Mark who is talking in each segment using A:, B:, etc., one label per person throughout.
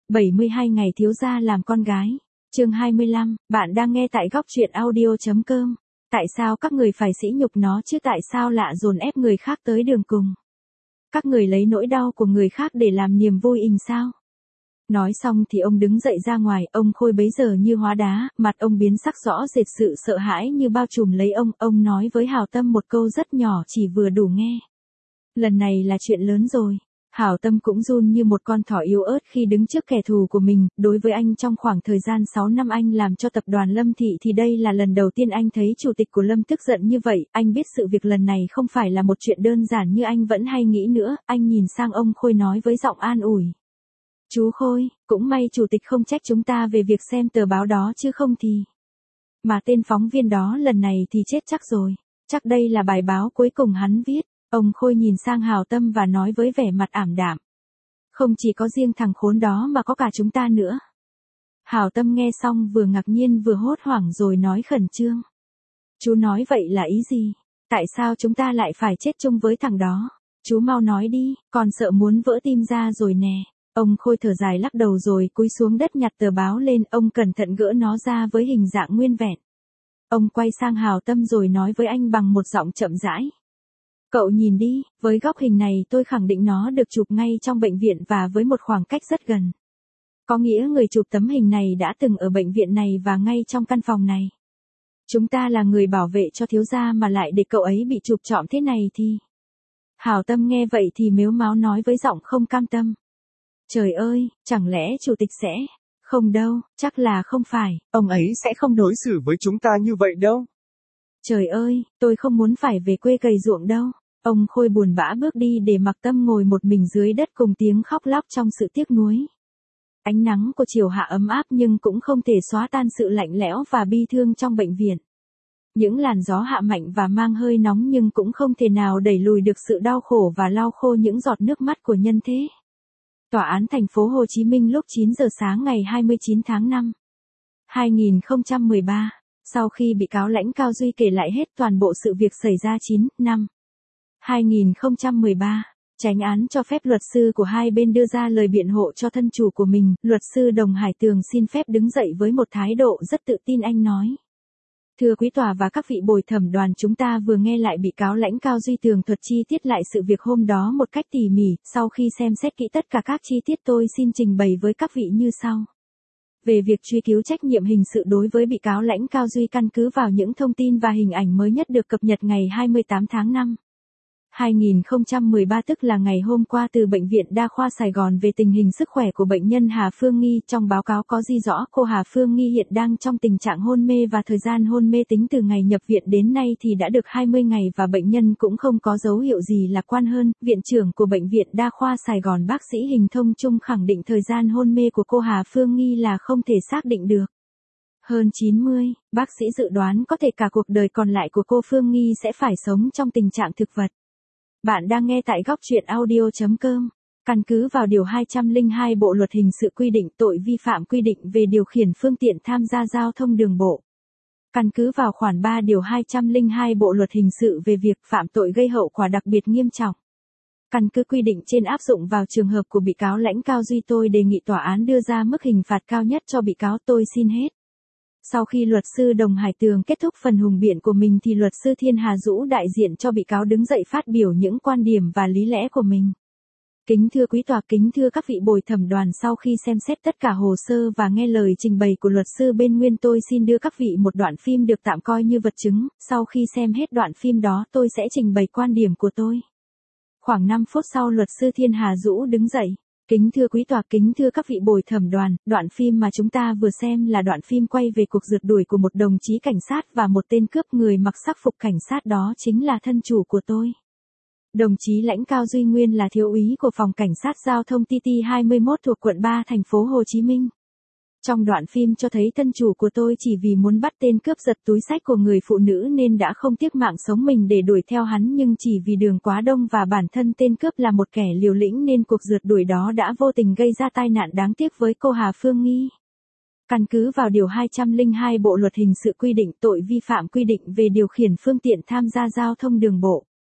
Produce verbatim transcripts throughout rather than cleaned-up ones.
A: bảy mươi hai ngày thiếu gia làm con gái. Chương hai mươi lăm, bạn đang nghe tại góc truyện audio chấm com. Tại sao các người phải sỉ nhục nó chứ, tại sao lạ dồn ép người khác tới đường cùng? Các người lấy nỗi đau của người khác để làm niềm vui ình sao? Nói xong thì ông đứng dậy ra ngoài, ông Khôi bấy giờ như hóa đá, mặt ông biến sắc rõ rệt, sự sợ hãi như bao trùm lấy ông, ông nói với Hảo Tâm một câu rất nhỏ chỉ vừa đủ nghe. Lần này là chuyện lớn rồi. Hảo Tâm cũng run như một con thỏ yếu ớt khi đứng trước kẻ thù của mình, đối với anh trong khoảng thời gian sáu năm anh làm cho tập đoàn Lâm Thị thì đây là lần đầu tiên anh thấy chủ tịch của Lâm tức giận như vậy, anh biết sự việc lần này không phải là một chuyện đơn giản như anh vẫn hay nghĩ nữa, anh nhìn sang ông Khôi nói với giọng an ủi. Chú Khôi, cũng may chủ tịch không trách chúng ta về việc xem tờ báo đó chứ không thì... Mà tên phóng viên đó lần này thì chết chắc rồi, chắc đây là bài báo cuối cùng hắn viết. Ông Khôi nhìn sang Hảo Tâm và nói với vẻ mặt ảm đạm. Không chỉ có riêng thằng khốn đó mà có cả chúng ta nữa. Hảo Tâm nghe xong vừa ngạc nhiên vừa hốt hoảng rồi nói khẩn trương. Chú nói vậy là ý gì? Tại sao chúng ta lại phải chết chung với thằng đó? Chú mau nói đi, còn sợ muốn vỡ tim ra rồi nè. Ông Khôi thở dài lắc đầu rồi cúi xuống đất nhặt tờ báo lên, ông cẩn thận gỡ nó ra với hình dạng nguyên vẹn. Ông quay sang Hảo Tâm rồi nói với anh bằng một giọng chậm rãi. Cậu nhìn đi, với góc hình này tôi khẳng định nó được chụp ngay trong bệnh viện và với một khoảng cách rất gần. Có nghĩa người chụp tấm hình này đã từng ở bệnh viện này và ngay trong căn phòng này. Chúng ta là người bảo vệ cho thiếu gia mà lại để cậu ấy bị chụp trọm thế này thì... Hảo Tâm nghe vậy thì mếu máo nói với giọng không cam tâm. Trời ơi, chẳng lẽ chủ tịch sẽ... Không đâu, chắc là không phải.
B: Ông ấy sẽ không đối xử với chúng ta như vậy đâu.
A: Trời ơi, tôi không muốn phải về quê cày ruộng đâu. Ông Khôi buồn bã bước đi để mặc Tâm ngồi một mình dưới đất cùng tiếng khóc lóc trong sự tiếc nuối. Ánh nắng của chiều hạ ấm áp nhưng cũng không thể xóa tan sự lạnh lẽo và bi thương trong bệnh viện. Những làn gió hạ mạnh và mang hơi nóng nhưng cũng không thể nào đẩy lùi được sự đau khổ và lau khô những giọt nước mắt của nhân thế. Tòa án thành phố Hồ Chí Minh lúc chín giờ sáng ngày hai mươi chín tháng năm, hai nghìn không trăm mười ba. Sau khi bị cáo Lãnh Cao Duy kể lại hết toàn bộ sự việc xảy ra chín năm hai nghìn không trăm mười ba, chánh án cho phép luật sư của hai bên đưa ra lời biện hộ cho thân chủ của mình. Luật sư Đồng Hải Tường xin phép đứng dậy với một thái độ rất tự tin, anh nói. Thưa quý tòa và các vị bồi thẩm đoàn, chúng ta vừa nghe lại bị cáo Lãnh Cao Duy tường thuật chi tiết lại sự việc hôm đó một cách tỉ mỉ. Sau khi xem xét kỹ tất cả các chi tiết, tôi xin trình bày với các vị như sau. Về việc truy cứu trách nhiệm hình sự đối với bị cáo Lãnh Cao Duy căn cứ vào những thông tin và hình ảnh mới nhất được cập nhật ngày hai mươi tám tháng năm, hai nghìn không trăm mười ba, tức là ngày hôm qua từ Bệnh viện Đa khoa Sài Gòn về tình hình sức khỏe của bệnh nhân Hà Phương Nghi. Trong báo cáo có ghi rõ cô Hà Phương Nghi hiện đang trong tình trạng hôn mê và thời gian hôn mê tính từ ngày nhập viện đến nay thì đã được hai mươi ngày và bệnh nhân cũng không có dấu hiệu gì lạc quan hơn. Viện trưởng của Bệnh viện Đa khoa Sài Gòn bác sĩ Hình Thông Trung khẳng định thời gian hôn mê của cô Hà Phương Nghi là không thể xác định được. Hơn chín mươi, bác sĩ dự đoán có thể cả cuộc đời còn lại của cô Phương Nghi sẽ phải sống trong tình trạng thực vật. Bạn đang nghe tại góc truyện audio chấm com. Căn cứ vào Điều hai trăm lẻ hai Bộ Luật Hình sự quy định tội vi phạm quy định về điều khiển phương tiện tham gia giao thông đường bộ. Căn cứ vào khoản ba Điều hai trăm lẻ hai Bộ Luật Hình sự về việc phạm tội gây hậu quả đặc biệt nghiêm trọng. Căn cứ quy định trên áp dụng vào trường hợp của bị cáo Lãnh Cao Duy, tôi đề nghị tòa án đưa ra mức hình phạt cao nhất cho bị cáo. Tôi xin hết. Sau khi luật sư Đồng Hải Tường kết thúc phần hùng biện của mình thì luật sư Thiên Hà Dũ đại diện cho bị cáo đứng dậy phát biểu những quan điểm và lý lẽ của mình. Kính thưa quý tòa, kính thưa các vị bồi thẩm đoàn, sau khi xem xét tất cả hồ sơ và nghe lời trình bày của luật sư bên nguyên, tôi xin đưa các vị một đoạn phim được tạm coi như vật chứng. Sau khi xem hết đoạn phim đó, tôi sẽ trình bày quan điểm của tôi. Khoảng năm phút sau, luật sư Thiên Hà Dũ đứng dậy. Kính thưa quý tòa, kính thưa các vị bồi thẩm đoàn, đoạn phim mà chúng ta vừa xem là đoạn phim quay về cuộc rượt đuổi của một đồng chí cảnh sát và một tên cướp. Người mặc sắc phục cảnh sát đó chính là thân chủ của tôi. Đồng chí Lãnh Cao Duy nguyên là thiếu úy của phòng cảnh sát giao thông T T hai mươi mốt thuộc quận ba thành phố Hồ Chí Minh. Trong đoạn phim cho thấy thân chủ của tôi chỉ vì muốn bắt tên cướp giật túi xách của người phụ nữ nên đã không tiếc mạng sống mình để đuổi theo hắn, nhưng chỉ vì đường quá đông và bản thân tên cướp là một kẻ liều lĩnh nên cuộc rượt đuổi đó đã vô tình gây ra tai nạn đáng tiếc với cô Hà Phương Nghi. Căn cứ vào Điều hai trăm lẻ hai Bộ Luật Hình sự quy định tội vi phạm quy định về điều khiển phương tiện tham gia giao thông đường bộ.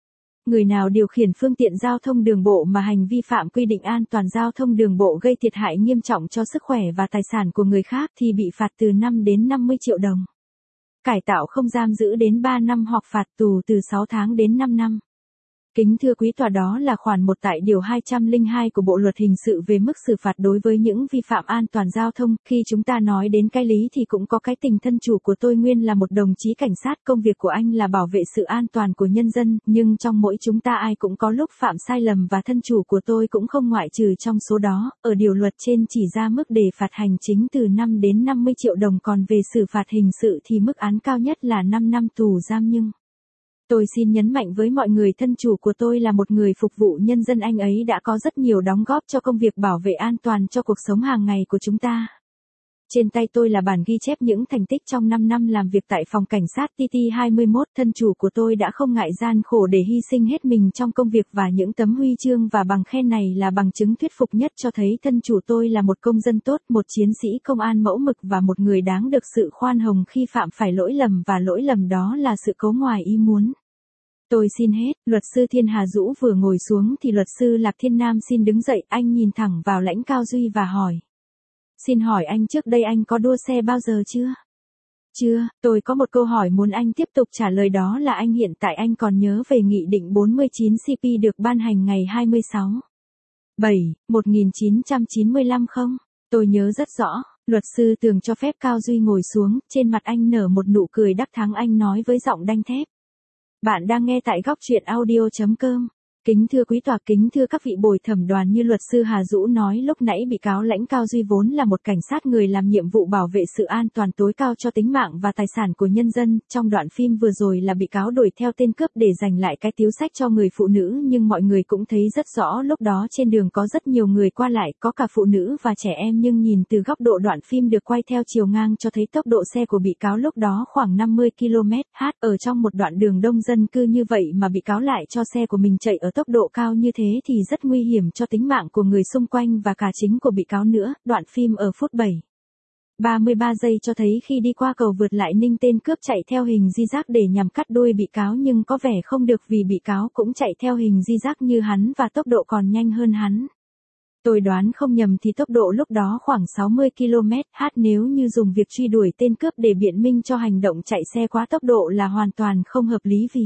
A: Người nào điều khiển phương tiện giao thông đường bộ mà hành vi phạm quy định an toàn giao thông đường bộ gây thiệt hại nghiêm trọng cho sức khỏe và tài sản của người khác thì bị phạt từ năm đến năm mươi triệu đồng. Cải tạo không giam giữ đến ba năm hoặc phạt tù từ sáu tháng đến năm năm. Kính thưa quý tòa, đó là khoản một tại điều hai trăm lẻ hai của Bộ luật hình sự về mức xử phạt đối với những vi phạm an toàn giao thông. Khi chúng ta nói đến cái lý thì cũng có cái tình. Thân chủ của tôi nguyên là một đồng chí cảnh sát, công việc của anh là bảo vệ sự an toàn của nhân dân, nhưng trong mỗi chúng ta ai cũng có lúc phạm sai lầm và thân chủ của tôi cũng không ngoại trừ trong số đó. Ở điều luật trên chỉ ra mức để phạt hành chính từ năm đến năm mươi triệu đồng, còn về xử phạt hình sự thì mức án cao nhất là năm năm tù giam. Nhưng tôi xin nhấn mạnh với mọi người, thân chủ của tôi là một người phục vụ nhân dân, anh ấy đã có rất nhiều đóng góp cho công việc bảo vệ an toàn cho cuộc sống hàng ngày của chúng ta. Trên tay tôi là bản ghi chép những thành tích trong năm năm làm việc tại phòng cảnh sát T T hai mươi mốt. Thân chủ của tôi đã không ngại gian khổ để hy sinh hết mình trong công việc, và những tấm huy chương và bằng khen này là bằng chứng thuyết phục nhất cho thấy thân chủ tôi là một công dân tốt, một chiến sĩ công an mẫu mực và một người đáng được sự khoan hồng khi phạm phải lỗi lầm, và lỗi lầm đó là sự cố ngoài ý muốn. Tôi xin hết. Luật sư Thiên Hà Dũ vừa ngồi xuống thì luật sư Lạc Thiên Nam xin đứng dậy, anh nhìn thẳng vào Lãnh Cao Duy và hỏi. Xin hỏi anh, trước đây anh có đua xe bao giờ chưa? Chưa. Tôi có một câu hỏi muốn anh tiếp tục trả lời, đó là anh hiện tại anh còn nhớ về Nghị định bốn mươi chín C P được ban hành ngày hai mươi sáu tháng bảy năm một nghìn chín trăm chín mươi lăm không? Tôi nhớ rất rõ. Luật sư Tường cho phép Cao Duy ngồi xuống, trên mặt anh nở một nụ cười đắc thắng, anh nói với giọng đanh thép. Bạn đang nghe tại góc truyện audio chấm com. Kính thưa quý tòa, kính thưa các vị bồi thẩm đoàn, như luật sư Hà Dũ nói lúc nãy, bị cáo Lãnh Cao Duy vốn là một cảnh sát, người làm nhiệm vụ bảo vệ sự an toàn tối cao cho tính mạng và tài sản của nhân dân. Trong đoạn phim vừa rồi là bị cáo đuổi theo tên cướp để giành lại cái tíu xách cho người phụ nữ, nhưng mọi người cũng thấy rất rõ lúc đó trên đường có rất nhiều người qua lại, có cả phụ nữ và trẻ em, nhưng nhìn từ góc độ đoạn phim được quay theo chiều ngang cho thấy tốc độ xe của bị cáo lúc đó khoảng năm mươi ki lô mét trên giờ. Ở trong một đoạn đường đông dân cư như vậy mà bị cáo lại cho xe của mình chạy ở tốc độ cao như thế thì rất nguy hiểm cho tính mạng của người xung quanh và cả chính của bị cáo nữa. Đoạn phim ở phút bảy giờ ba mươi ba giây cho thấy khi đi qua cầu vượt Lại Ninh, tên cướp chạy theo hình zigzag để nhằm cắt đuôi bị cáo, nhưng có vẻ không được vì bị cáo cũng chạy theo hình zigzag như hắn và tốc độ còn nhanh hơn hắn. Tôi đoán không nhầm thì tốc độ lúc đó khoảng sáu mươi ki lô mét trên giờ, nếu như dùng việc truy đuổi tên cướp để biện minh cho hành động chạy xe quá tốc độ là hoàn toàn không hợp lý, vì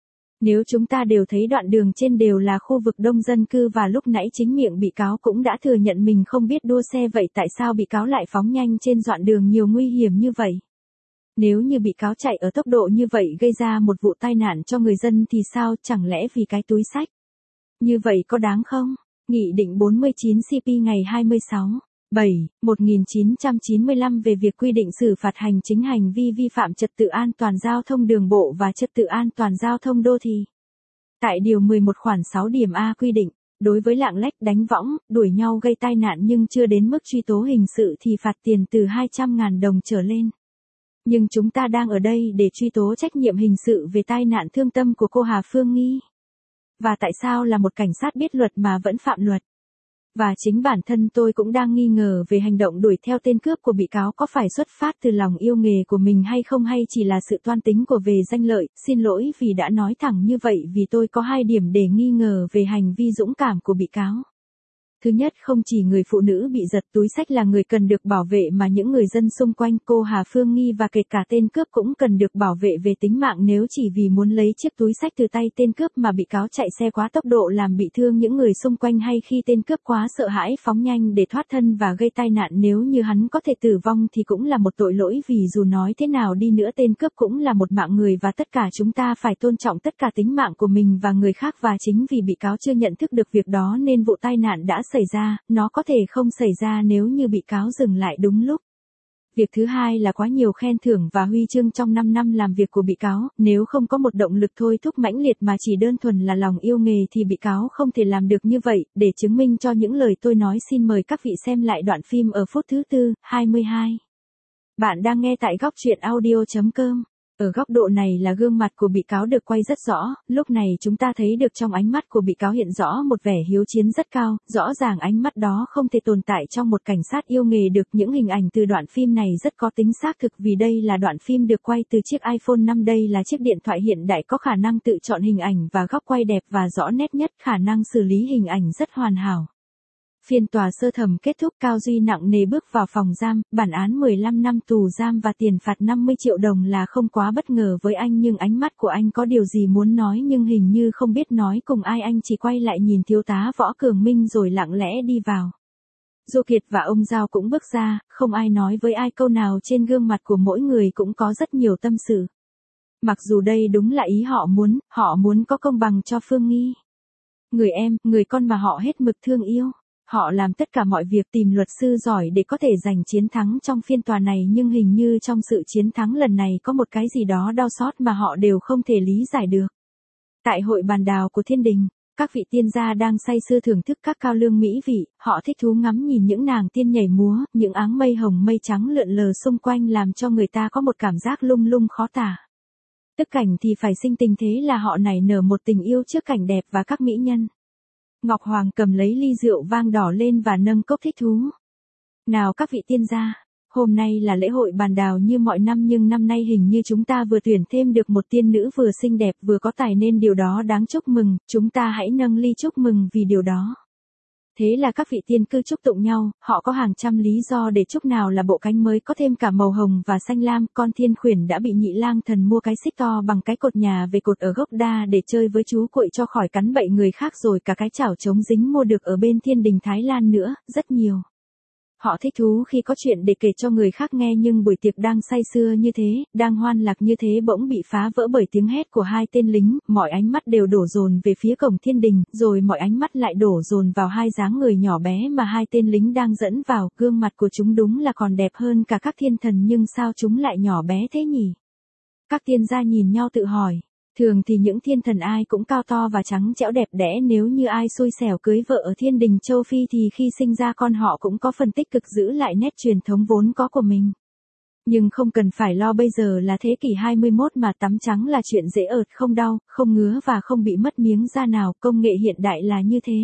A: nếu chúng ta đều thấy đoạn đường trên đều là khu vực đông dân cư và lúc nãy chính miệng bị cáo cũng đã thừa nhận mình không biết đua xe, vậy tại sao bị cáo lại phóng nhanh trên đoạn đường nhiều nguy hiểm như vậy? Nếu như bị cáo chạy ở tốc độ như vậy gây ra một vụ tai nạn cho người dân thì sao, chẳng lẽ vì cái túi xách? Như vậy có đáng không? Nghị định bốn mươi chín C P ngày hai mươi sáu tháng bảy năm một nghìn chín trăm chín mươi lăm về việc quy định xử phạt hành chính hành vi vi phạm trật tự an toàn giao thông đường bộ và trật tự an toàn giao thông đô thị. Tại điều mười một khoản sáu điểm A quy định, đối với lạng lách đánh võng, đuổi nhau gây tai nạn nhưng chưa đến mức truy tố hình sự thì phạt tiền từ hai trăm nghìn đồng trở lên. Nhưng chúng ta đang ở đây để truy tố trách nhiệm hình sự về tai nạn thương tâm của cô Hà Phương Nghi. Và tại sao là một cảnh sát biết luật mà vẫn phạm luật? Và chính bản thân tôi cũng đang nghi ngờ về hành động đuổi theo tên cướp của bị cáo có phải xuất phát từ lòng yêu nghề của mình hay không, hay chỉ là sự toan tính của về danh lợi. Xin lỗi vì đã nói thẳng như vậy, vì tôi có hai điểm để nghi ngờ về hành vi dũng cảm của bị cáo. Thứ nhất, không chỉ người phụ nữ bị giật túi xách là người cần được bảo vệ mà những người dân xung quanh cô Hà Phương Nghi và kể cả tên cướp cũng cần được bảo vệ về tính mạng. Nếu chỉ vì muốn lấy chiếc túi xách từ tay tên cướp mà bị cáo chạy xe quá tốc độ làm bị thương những người xung quanh, hay khi tên cướp quá sợ hãi phóng nhanh để thoát thân và gây tai nạn, nếu như hắn có thể tử vong thì cũng là một tội lỗi, vì dù nói thế nào đi nữa tên cướp cũng là một mạng người và tất cả chúng ta phải tôn trọng tất cả tính mạng của mình và người khác, và chính vì bị cáo chưa nhận thức được việc đó nên vụ tai nạn đã xảy ra. Nó có thể không xảy ra nếu như bị cáo dừng lại đúng lúc. Việc thứ hai là quá nhiều khen thưởng và huy chương trong năm năm làm việc của bị cáo. Nếu không có một động lực thôi thúc mãnh liệt mà chỉ đơn thuần là lòng yêu nghề thì bị cáo không thể làm được như vậy. Để chứng minh cho những lời tôi nói, xin mời các vị xem lại đoạn phim ở phút thứ tư hai mươi hai. Bạn đang nghe tại góc truyện audio chấm com. Ở góc độ này là gương mặt của bị cáo được quay rất rõ, lúc này chúng ta thấy được trong ánh mắt của bị cáo hiện rõ một vẻ hiếu chiến rất cao, rõ ràng ánh mắt đó không thể tồn tại trong một cảnh sát yêu nghề được. Những hình ảnh từ đoạn phim này rất có tính xác thực vì đây là đoạn phim được quay từ chiếc iPhone năm, đây là chiếc điện thoại hiện đại có khả năng tự chọn hình ảnh và góc quay đẹp và rõ nét nhất, khả năng xử lý hình ảnh rất hoàn hảo. Phiên tòa sơ thẩm kết thúc, Cao Duy nặng nề bước vào phòng giam, bản án mười lăm năm tù giam và tiền phạt năm mươi triệu đồng là không quá bất ngờ với anh, nhưng ánh mắt của anh có điều gì muốn nói nhưng hình như không biết nói cùng ai, anh chỉ quay lại nhìn thiếu tá Võ Cường Minh rồi lặng lẽ đi vào. Du Kiệt và ông Giao cũng bước ra, không ai nói với ai câu nào, trên gương mặt của mỗi người cũng có rất nhiều tâm sự. Mặc dù đây đúng là ý họ muốn, họ muốn có công bằng cho Phương Nghi. Người em, người con mà họ hết mực thương yêu. Họ làm tất cả mọi việc tìm luật sư giỏi để có thể giành chiến thắng trong phiên tòa này, nhưng hình như trong sự chiến thắng lần này có một cái gì đó đau xót mà họ đều không thể lý giải được. Tại hội bàn đào của thiên đình, các vị tiên gia đang say sưa thưởng thức các cao lương mỹ vị, họ thích thú ngắm nhìn những nàng tiên nhảy múa, những áng mây hồng mây trắng lượn lờ xung quanh làm cho người ta có một cảm giác lung lung khó tả. Tức cảnh thì phải sinh tình, thế là họ nảy nở một tình yêu trước cảnh đẹp và các mỹ nhân. Ngọc Hoàng cầm lấy ly rượu vang đỏ lên và nâng cốc thích thú. Nào các vị tiên gia, hôm nay là lễ hội bàn đào như mọi năm, nhưng năm nay hình như chúng ta vừa tuyển thêm được một tiên nữ vừa xinh đẹp vừa có tài, nên điều đó đáng chúc mừng, chúng ta hãy nâng ly chúc mừng vì điều đó. Thế là các vị tiên cư chúc tụng nhau, họ có hàng trăm lý do để chúc, nào là bộ cánh mới có thêm cả màu hồng và xanh lam, con thiên khuyển đã bị nhị lang thần mua cái xích to bằng cái cột nhà về cột ở gốc đa để chơi với chú cuội cho khỏi cắn bậy người khác, rồi cả cái chảo chống dính mua được ở bên thiên đình Thái Lan nữa, rất nhiều. Họ thích thú khi có chuyện để kể cho người khác nghe, nhưng buổi tiệc đang say sưa như thế, đang hoan lạc như thế bỗng bị phá vỡ bởi tiếng hét của hai tên lính, mọi ánh mắt đều đổ dồn về phía cổng thiên đình, rồi mọi ánh mắt lại đổ dồn vào hai dáng người nhỏ bé mà hai tên lính đang dẫn vào, gương mặt của chúng đúng là còn đẹp hơn cả các thiên thần, nhưng sao chúng lại nhỏ bé thế nhỉ? Các tiên gia nhìn nhau tự hỏi. Thường thì những thiên thần ai cũng cao to và trắng trẻo đẹp đẽ, nếu như ai xui xẻo cưới vợ ở thiên đình châu Phi thì khi sinh ra con họ cũng có phần tích cực giữ lại nét truyền thống vốn có của mình. Nhưng không cần phải lo, bây giờ là thế kỷ hai mươi mốt mà tắm trắng là chuyện dễ ợt, không đau, không ngứa và không bị mất miếng da nào, công nghệ hiện đại là như thế.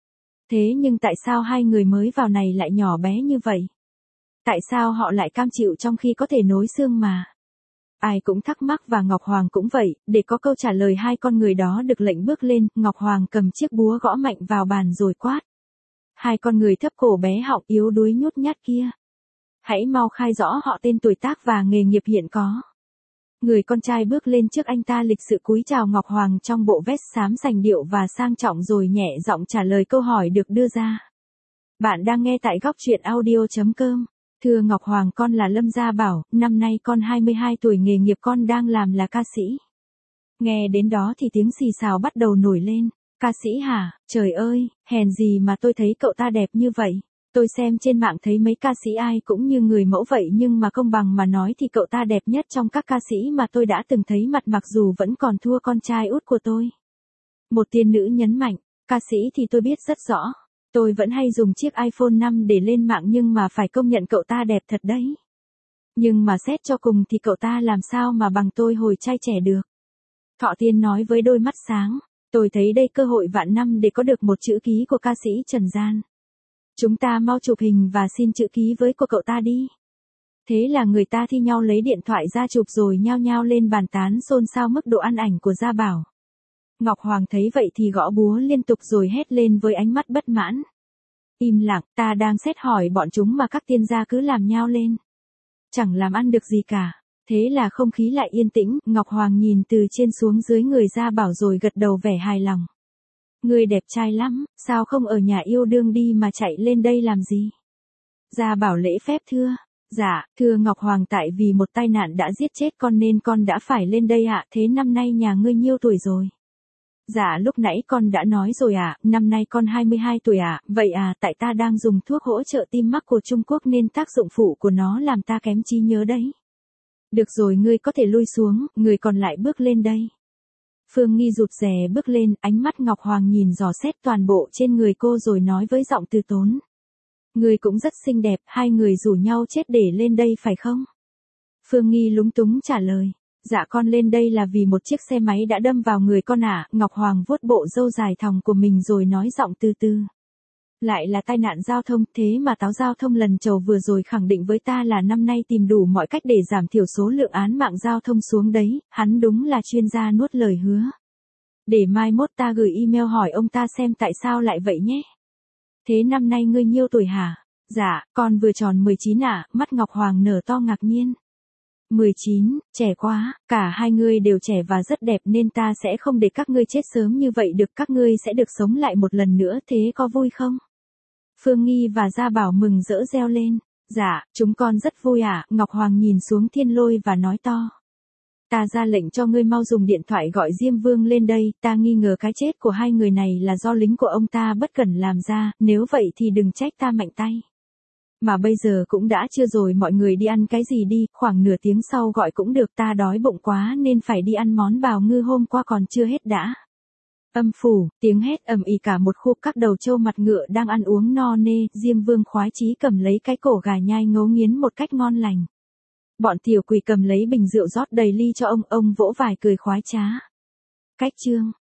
A: Thế nhưng tại sao hai người mới vào này lại nhỏ bé như vậy? Tại sao họ lại cam chịu trong khi có thể nối xương mà? Ai cũng thắc mắc và Ngọc Hoàng cũng vậy, để có câu trả lời hai con người đó được lệnh bước lên, Ngọc Hoàng cầm chiếc búa gõ mạnh vào bàn rồi quát. Hai con người thấp cổ bé họng yếu đuối nhút nhát kia. Hãy mau khai rõ họ, tên, tuổi tác và nghề nghiệp hiện có. Người con trai bước lên trước anh ta lịch sự cúi chào Ngọc Hoàng trong bộ vest xám sành điệu và sang trọng, rồi nhẹ giọng trả lời câu hỏi được đưa ra. Bạn đang nghe tại góc truyện audio chấm com. Thưa Ngọc Hoàng, con là Lâm Gia Bảo, năm nay con hai mươi hai tuổi, nghề nghiệp con đang làm là ca sĩ. Nghe đến đó thì tiếng xì xào bắt đầu nổi lên. Ca sĩ hả? Trời ơi, hèn gì mà tôi thấy cậu ta đẹp như vậy. Tôi xem trên mạng thấy mấy ca sĩ ai cũng như người mẫu vậy, nhưng mà công bằng mà nói thì cậu ta đẹp nhất trong các ca sĩ mà tôi đã từng thấy mặt, mặc dù vẫn còn thua con trai út của tôi. Một tiên nữ nhấn mạnh, ca sĩ thì tôi biết rất rõ. Tôi vẫn hay dùng chiếc iPhone năm để lên mạng, nhưng mà phải công nhận cậu ta đẹp thật đấy. Nhưng mà xét cho cùng thì cậu ta làm sao mà bằng tôi hồi trai trẻ được. Thọ Tiên nói với đôi mắt sáng, tôi thấy đây cơ hội vạn năm để có được một chữ ký của ca sĩ Trần Gian. Chúng ta mau chụp hình và xin chữ ký với của cậu ta đi. Thế là người ta thi nhau lấy điện thoại ra chụp rồi nhao nhao lên bàn tán xôn xao mức độ ăn ảnh của Gia Bảo. Ngọc Hoàng thấy vậy thì gõ búa liên tục rồi hét lên với ánh mắt bất mãn. Im lặng, ta đang xét hỏi bọn chúng mà các tiên gia cứ làm nhao lên. Chẳng làm ăn được gì cả. Thế là không khí lại yên tĩnh, Ngọc Hoàng nhìn từ trên xuống dưới người Gia Bảo rồi gật đầu vẻ hài lòng. Người đẹp trai lắm, sao không ở nhà yêu đương đi mà chạy lên đây làm gì? Gia Bảo lễ phép thưa. Dạ, thưa Ngọc Hoàng, tại vì một tai nạn đã giết chết con nên con đã phải lên đây ạ. Thế năm nay nhà ngươi nhiêu tuổi rồi? Dạ lúc nãy con đã nói rồi ạ, à, năm nay con hai mươi hai tuổi ạ, à, vậy à, tại ta đang dùng thuốc hỗ trợ tim mắc của Trung Quốc nên tác dụng phụ của nó làm ta kém trí nhớ đấy. Được rồi, ngươi có thể lui xuống, người còn lại bước lên đây. Phương Nghi rụt rè bước lên, ánh mắt Ngọc Hoàng nhìn dò xét toàn bộ trên người cô rồi nói với giọng từ tốn. Ngươi cũng rất xinh đẹp, hai người rủ nhau chết để lên đây phải không? Phương Nghi lúng túng trả lời. Dạ con lên đây là vì một chiếc xe máy đã đâm vào người con ạ, Ngọc Hoàng vuốt bộ râu dài thòng của mình rồi nói giọng từ từ. Lại là tai nạn giao thông, thế mà táo giao thông lần chầu vừa rồi khẳng định với ta là năm nay tìm đủ mọi cách để giảm thiểu số lượng án mạng giao thông xuống đấy, hắn đúng là chuyên gia nuốt lời hứa. Để mai mốt ta gửi email hỏi ông ta xem tại sao lại vậy nhé. Thế năm nay ngươi nhiêu tuổi hả? Dạ, con vừa tròn mười chín ạ, mắt Ngọc Hoàng nở to ngạc nhiên. mười chín, trẻ quá, cả hai ngươi đều trẻ và rất đẹp nên ta sẽ không để các ngươi chết sớm như vậy được, các ngươi sẽ được sống lại một lần nữa, thế có vui không? Phương Nghi và Gia Bảo mừng rỡ reo lên. Dạ, chúng con rất vui ạ, Ngọc Hoàng nhìn xuống Thiên Lôi và nói to. Ta ra lệnh cho ngươi mau dùng điện thoại gọi Diêm Vương lên đây, ta nghi ngờ cái chết của hai người này là do lính của ông ta bất cẩn làm ra, nếu vậy thì đừng trách ta mạnh tay. Mà bây giờ cũng đã trưa rồi, mọi người đi ăn cái gì đi, khoảng nửa tiếng sau gọi cũng được, ta đói bụng quá nên phải đi ăn món bào ngư hôm qua còn chưa hết đã. Âm phủ, tiếng hét ầm ĩ cả một khu, các đầu trâu mặt ngựa đang ăn uống no nê, Diêm Vương khoái chí cầm lấy cái cổ gà nhai ngấu nghiến một cách ngon lành. Bọn tiểu quỷ cầm lấy bình rượu rót đầy ly cho ông, ông vỗ vài cười khoái trá. Cách chương